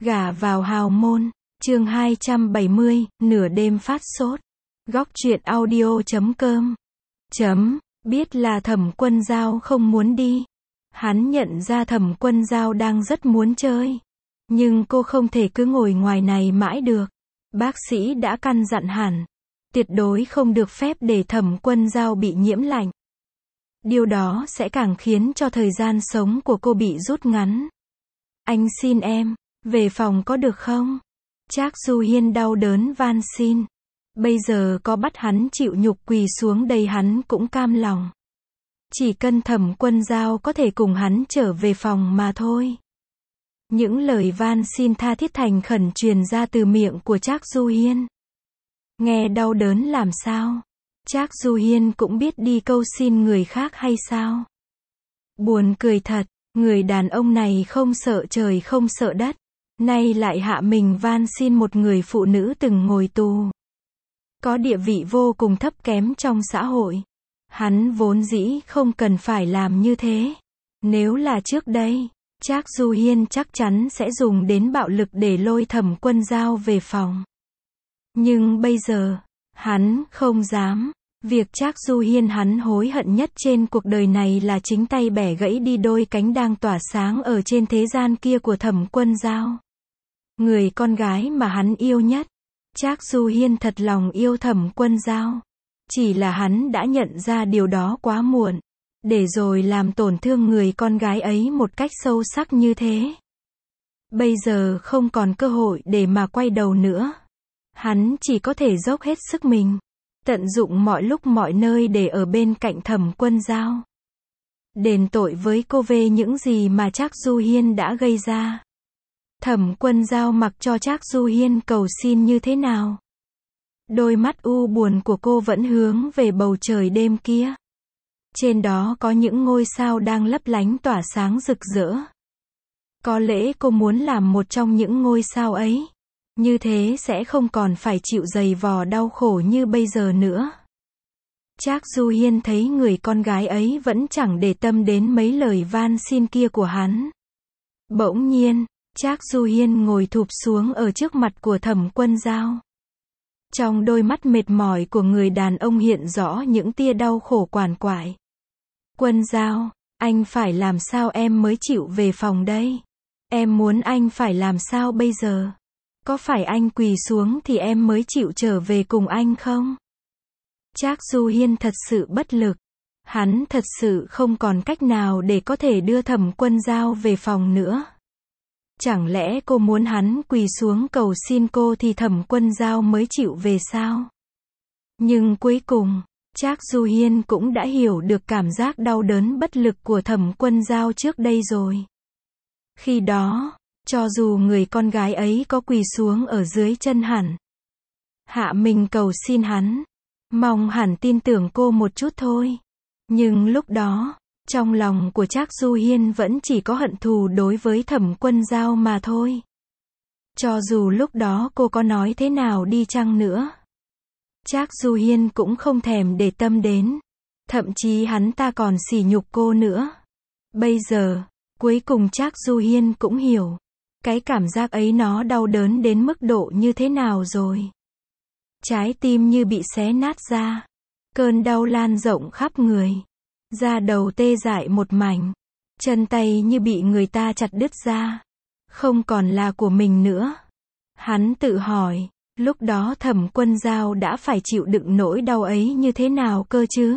Gả vào hào môn, chương 270, nửa đêm phát sốt. Góc truyện audio.com. Biết là Thẩm Quân Dao không muốn đi. Hắn nhận ra Thẩm Quân Dao đang rất muốn chơi. Nhưng cô không thể cứ ngồi ngoài này mãi được. Bác sĩ đã căn dặn hẳn. Tuyệt đối không được phép để Thẩm Quân Dao bị nhiễm lạnh. Điều đó sẽ càng khiến cho thời gian sống của cô bị rút ngắn. Anh xin em, về phòng có được không? Trác Du Hiên đau đớn van xin. Bây giờ có bắt hắn chịu nhục quỳ xuống đây hắn cũng cam lòng. Chỉ cần Thẩm Quân Dao có thể cùng hắn trở về phòng mà thôi. Những lời van xin tha thiết thành khẩn truyền ra từ miệng của Trác Du Hiên. Nghe đau đớn làm sao? Trác Du Hiên cũng biết đi câu xin người khác hay sao? Buồn cười thật, người đàn ông này không sợ trời không sợ đất. Nay lại hạ mình van xin một người phụ nữ từng ngồi tù. Có địa vị vô cùng thấp kém trong xã hội. Hắn vốn dĩ không cần phải làm như thế. Nếu là trước đây, Trác Du Hiên chắc chắn sẽ dùng đến bạo lực để lôi Thẩm Quân Dao về phòng. Nhưng bây giờ, hắn không dám. Việc Trác Du Hiên hắn hối hận nhất trên cuộc đời này là chính tay bẻ gãy đi đôi cánh đang tỏa sáng ở trên thế gian kia của Thẩm Quân Dao. Người con gái mà hắn yêu nhất. Trác Du Hiên thật lòng yêu Thẩm Quân Dao. Chỉ là hắn đã nhận ra điều đó quá muộn. Để rồi làm tổn thương người con gái ấy một cách sâu sắc như thế. Bây giờ không còn cơ hội để mà quay đầu nữa. Hắn chỉ có thể dốc hết sức mình. Tận dụng mọi lúc mọi nơi để ở bên cạnh Thẩm Quân Dao. Đền tội với cô về những gì mà Trác Du Hiên đã gây ra. Thẩm Quân Dao mặc cho Trác Du Hiên cầu xin như thế nào. Đôi mắt u buồn của cô vẫn hướng về bầu trời đêm kia. Trên đó có những ngôi sao đang lấp lánh tỏa sáng rực rỡ. Có lẽ cô muốn làm một trong những ngôi sao ấy. Như thế sẽ không còn phải chịu giày vò đau khổ như bây giờ nữa. Trác Du Hiên thấy người con gái ấy vẫn chẳng để tâm đến mấy lời van xin kia của hắn. Bỗng nhiên, Trác Du Hiên ngồi thụp xuống ở trước mặt của Thẩm Quân Dao. Trong đôi mắt mệt mỏi của người đàn ông hiện rõ những tia đau khổ quằn quại. Quân Dao, anh phải làm sao em mới chịu về phòng đây? Em muốn anh phải làm sao bây giờ? Có phải anh quỳ xuống thì em mới chịu trở về cùng anh không? Trác Du Hiên thật sự bất lực. Hắn thật sự không còn cách nào để có thể đưa Thẩm Quân Dao về phòng nữa. Chẳng lẽ cô muốn hắn quỳ xuống cầu xin cô thì Thẩm Quân Dao mới chịu về sao? Nhưng cuối cùng, Trác Du Hiên cũng đã hiểu được cảm giác đau đớn bất lực của Thẩm Quân Dao trước đây rồi. Khi đó, cho dù người con gái ấy có quỳ xuống ở dưới chân hắn, hạ mình cầu xin hắn, mong hắn tin tưởng cô một chút thôi. Nhưng lúc đó, trong lòng của Trác Du Hiên vẫn chỉ có hận thù đối với Thẩm Quân Dao mà thôi. Cho dù lúc đó cô có nói thế nào đi chăng nữa, Trác Du Hiên cũng không thèm để tâm đến. Thậm chí hắn ta còn sỉ nhục cô nữa. Bây giờ, cuối cùng Trác Du Hiên cũng hiểu. Cái cảm giác ấy nó đau đớn đến mức độ như thế nào rồi. Trái tim như bị xé nát ra. Cơn đau lan rộng khắp người. Da đầu tê dại một mảnh. Chân tay như bị người ta chặt đứt ra. Không còn là của mình nữa. Hắn tự hỏi, lúc đó Thẩm Quân Dao đã phải chịu đựng nỗi đau ấy như thế nào cơ chứ?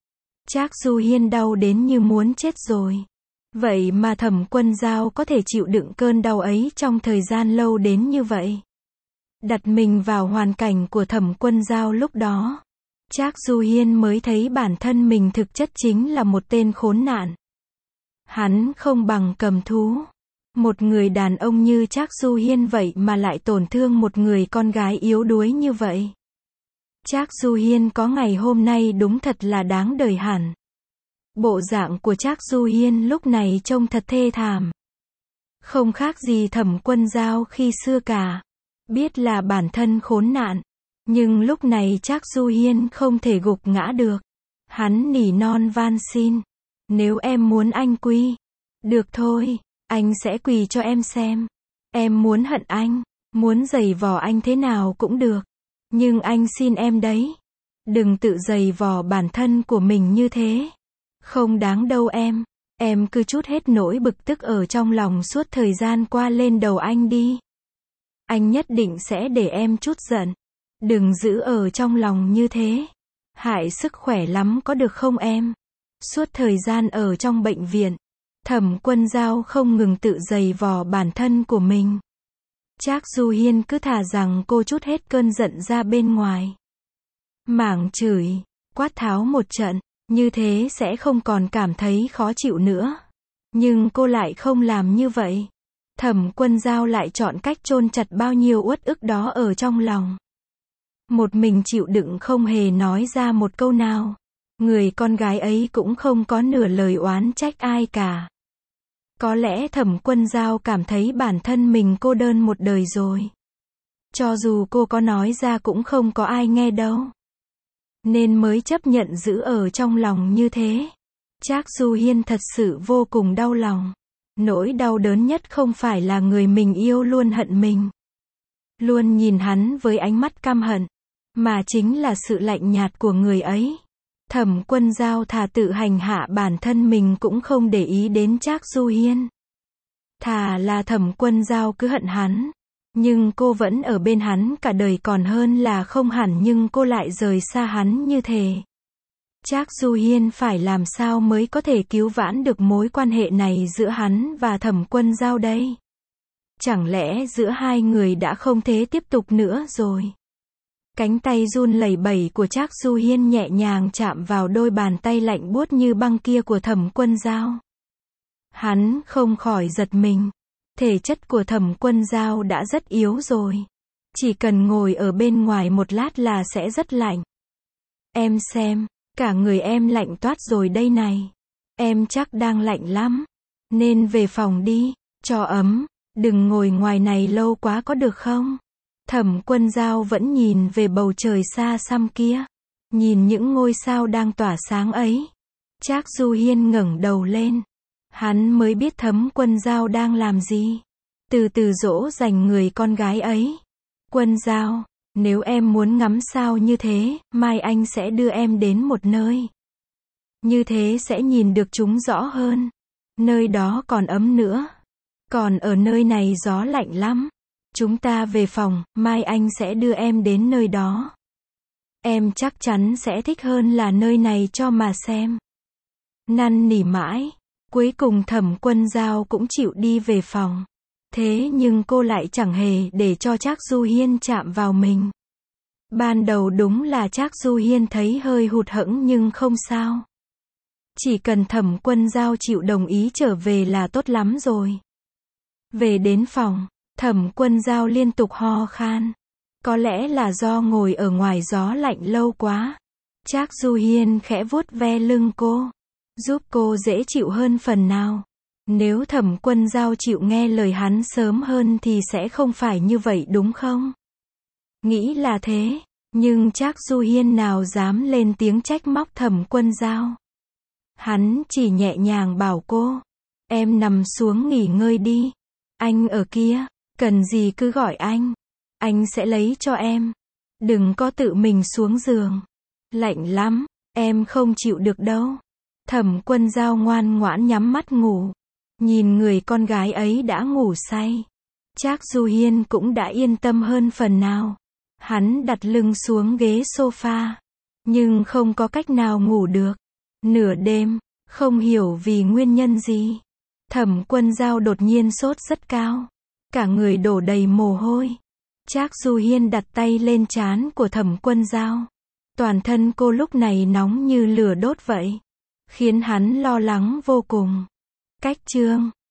Trác Du Hiên đau đến như muốn chết rồi. Vậy mà Thẩm Quân Dao có thể chịu đựng cơn đau ấy trong thời gian lâu đến như vậy. Đặt mình vào hoàn cảnh của Thẩm Quân Dao lúc đó. Trác Du Hiên mới thấy bản thân mình thực chất chính là một tên khốn nạn. Hắn không bằng cầm thú. Một người đàn ông như Trác Du Hiên vậy mà lại tổn thương một người con gái yếu đuối như vậy. Trác Du Hiên có ngày hôm nay đúng thật là đáng đời hẳn. Bộ dạng của Trác Du Hiên lúc này trông thật thê thảm. Không khác gì Thẩm Quân Dao khi xưa cả. Biết là bản thân khốn nạn. Nhưng lúc này Trác Du Hiên không thể gục ngã được. Hắn nỉ non van xin. Nếu em muốn anh quỳ. Được thôi, anh sẽ quỳ cho em xem. Em muốn hận anh, muốn giày vò anh thế nào cũng được. Nhưng anh xin em đấy. Đừng tự giày vò bản thân của mình như thế. Không đáng đâu em. Em cứ trút hết nỗi bực tức ở trong lòng suốt thời gian qua lên đầu anh đi. Anh nhất định sẽ để em trút giận. Đừng giữ ở trong lòng như thế. Hại sức khỏe lắm có được không em? Suốt thời gian ở trong bệnh viện, Thẩm Quân Dao không ngừng tự giày vò bản thân của mình. Trác Du Hiên cứ thà rằng cô trút hết cơn giận ra bên ngoài. Mảng chửi, quát tháo một trận, như thế sẽ không còn cảm thấy khó chịu nữa. Nhưng cô lại không làm như vậy. Thẩm Quân Dao lại chọn cách chôn chặt bao nhiêu uất ức đó ở trong lòng. Một mình chịu đựng không hề nói ra một câu nào. Người con gái ấy cũng không có nửa lời oán trách ai cả. Có lẽ Thẩm Quân Dao cảm thấy bản thân mình cô đơn một đời rồi. Cho dù cô có nói ra cũng không có ai nghe đâu. Nên mới chấp nhận giữ ở trong lòng như thế. Trác Du Hiên thật sự vô cùng đau lòng. Nỗi đau đớn nhất không phải là người mình yêu luôn hận mình. Luôn nhìn hắn với ánh mắt căm hận. Mà chính là sự lạnh nhạt của người ấy. Thẩm Quân Dao thà tự hành hạ bản thân mình cũng không để ý đến Trác Du Hiên. Thà là Thẩm Quân Dao cứ hận hắn. Nhưng cô vẫn ở bên hắn cả đời còn hơn là không hẳn nhưng cô lại rời xa hắn như thế. Trác Du Hiên phải làm sao mới có thể cứu vãn được mối quan hệ này giữa hắn và Thẩm Quân Dao đây? Chẳng lẽ giữa hai người đã không thể tiếp tục nữa rồi? Cánh tay run lẩy bẩy của Trác Du Hiên nhẹ nhàng chạm vào đôi bàn tay lạnh buốt như băng kia của Thẩm Quân Dao. Hắn không khỏi giật mình. Thể chất của Thẩm Quân Dao đã rất yếu rồi. Chỉ cần ngồi ở bên ngoài một lát là sẽ rất lạnh. Em xem, cả người em lạnh toát rồi đây này. Em chắc đang lạnh lắm. Nên về phòng đi, cho ấm. Đừng ngồi ngoài này lâu quá có được không? Thẩm Quân Dao vẫn nhìn về bầu trời xa xăm kia. Nhìn những ngôi sao đang tỏa sáng ấy. Trác Du Hiên ngẩng đầu lên. Hắn mới biết Thẩm Quân Dao đang làm gì. Từ từ dỗ dành người con gái ấy. Quân Dao, nếu em muốn ngắm sao như thế, mai anh sẽ đưa em đến một nơi. Như thế sẽ nhìn được chúng rõ hơn. Nơi đó còn ấm nữa. Còn ở nơi này gió lạnh lắm. Chúng ta về phòng, mai anh sẽ đưa em đến nơi đó. Em chắc chắn sẽ thích hơn là nơi này cho mà xem. Năn nỉ mãi. Cuối cùng Thẩm Quân Dao cũng chịu đi về phòng. Thế nhưng cô lại chẳng hề để cho Trác Du Hiên chạm vào mình. Ban đầu đúng là Trác Du Hiên thấy hơi hụt hẫng nhưng không sao. Chỉ cần Thẩm Quân Dao chịu đồng ý trở về là tốt lắm rồi. Về đến phòng, Thẩm Quân Dao liên tục ho khan. Có lẽ là do ngồi ở ngoài gió lạnh lâu quá. Trác Du Hiên khẽ vuốt ve lưng cô, giúp cô dễ chịu hơn phần nào. Nếu Thẩm Quân Dao chịu nghe lời hắn sớm hơn thì sẽ không phải như vậy đúng không? Nghĩ là thế, nhưng Trác Du Hiên nào dám lên tiếng trách móc Thẩm Quân Dao. Hắn chỉ nhẹ nhàng bảo cô, em nằm xuống nghỉ ngơi đi. Anh ở kia, cần gì cứ gọi anh sẽ lấy cho em. Đừng có tự mình xuống giường. Lạnh lắm, em không chịu được đâu. Thẩm Quân Dao ngoan ngoãn nhắm mắt ngủ. Nhìn người con gái ấy đã ngủ say. Trác Du Hiên cũng đã yên tâm hơn phần nào. Hắn đặt lưng xuống ghế sofa. Nhưng không có cách nào ngủ được. Nửa đêm, không hiểu vì nguyên nhân gì. Thẩm Quân Dao đột nhiên sốt rất cao. Cả người đổ đầy mồ hôi. Trác Du Hiên đặt tay lên trán của Thẩm Quân Dao. Toàn thân cô lúc này nóng như lửa đốt vậy. Khiến hắn lo lắng vô cùng. Cách chương